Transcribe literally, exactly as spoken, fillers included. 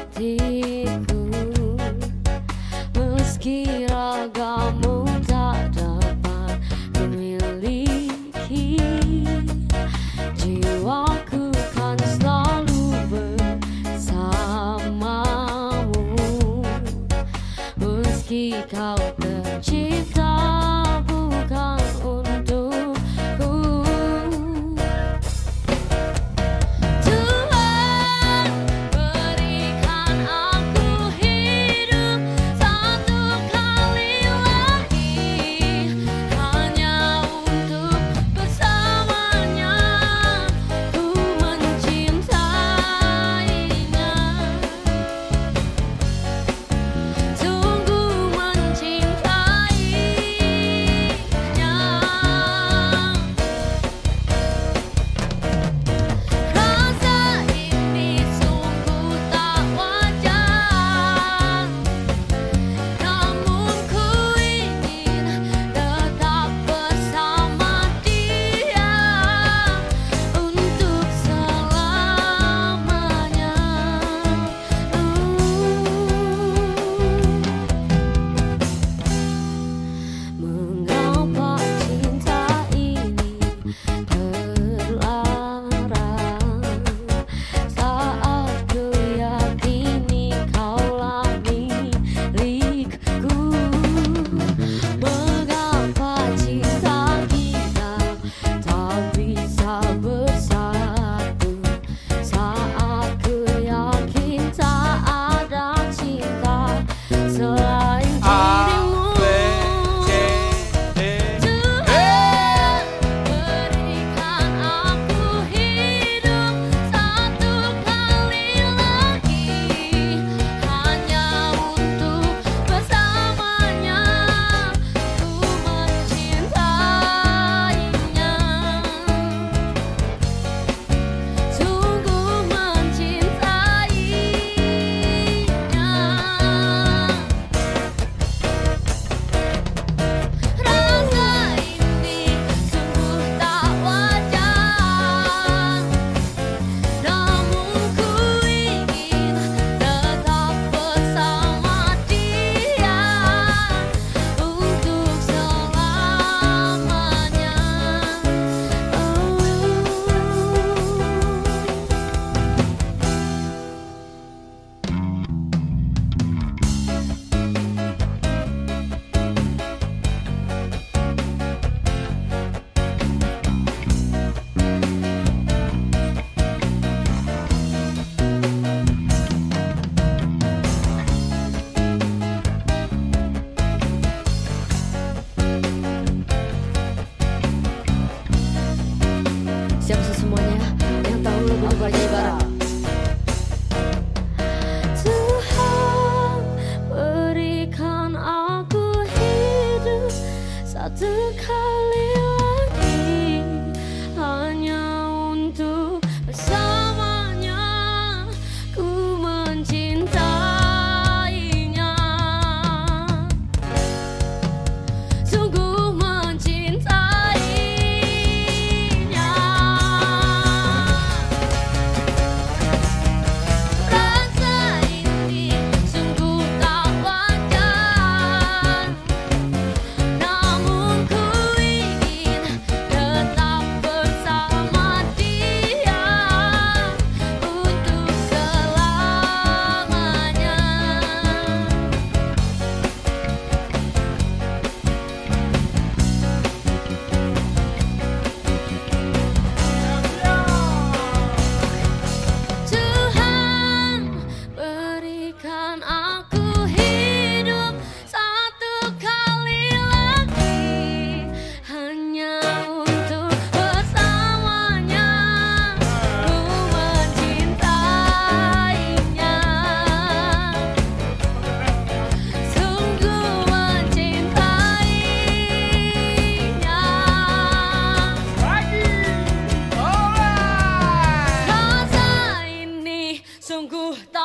hatiku, meski ragamu tak dapat kumiliki, jiwaku kan selalu bersamamu, meski kau tercipta bukan untukku. Tuhan berikan aku hidup satu kali lagi, hanya untuk bersamanya ku mencintainya, sungguh mencintainya. Rasa ini sungguh tak wajar, namun ku ingin tetap bersama dia untuk selamanya. Mengapa cinta ini terlarang, saat ku yakini kaulah milikku? Mengapa cinta kita tak bisa bersatu, saat ku yakin tak ada cinta selain dirimu? Tuhan berikan aku hidup satu kali lagi, hanya untuk bersamanya ku mencintainya, sungguh mencintainya. Rasa ini sungguh tak wajar, namun ku ingin tetap bersama dia untuk selamanya. Siap semuanya yang tahu lagu Bajai Barat. Tuhan berikan aku hidup satu kali lagi, hanya untuk bersamanya ku mencintainya, sungguh mencintainya. Rasa ini sungguh tak wajar, namun ku ingin tetap bersama dia untuk selamanya. Tuhan berikan aku hidup satu kali lagi, hanya untuk bersamanya ku mencintainya, sungguh mencintainya. Rasa ini sungguh tak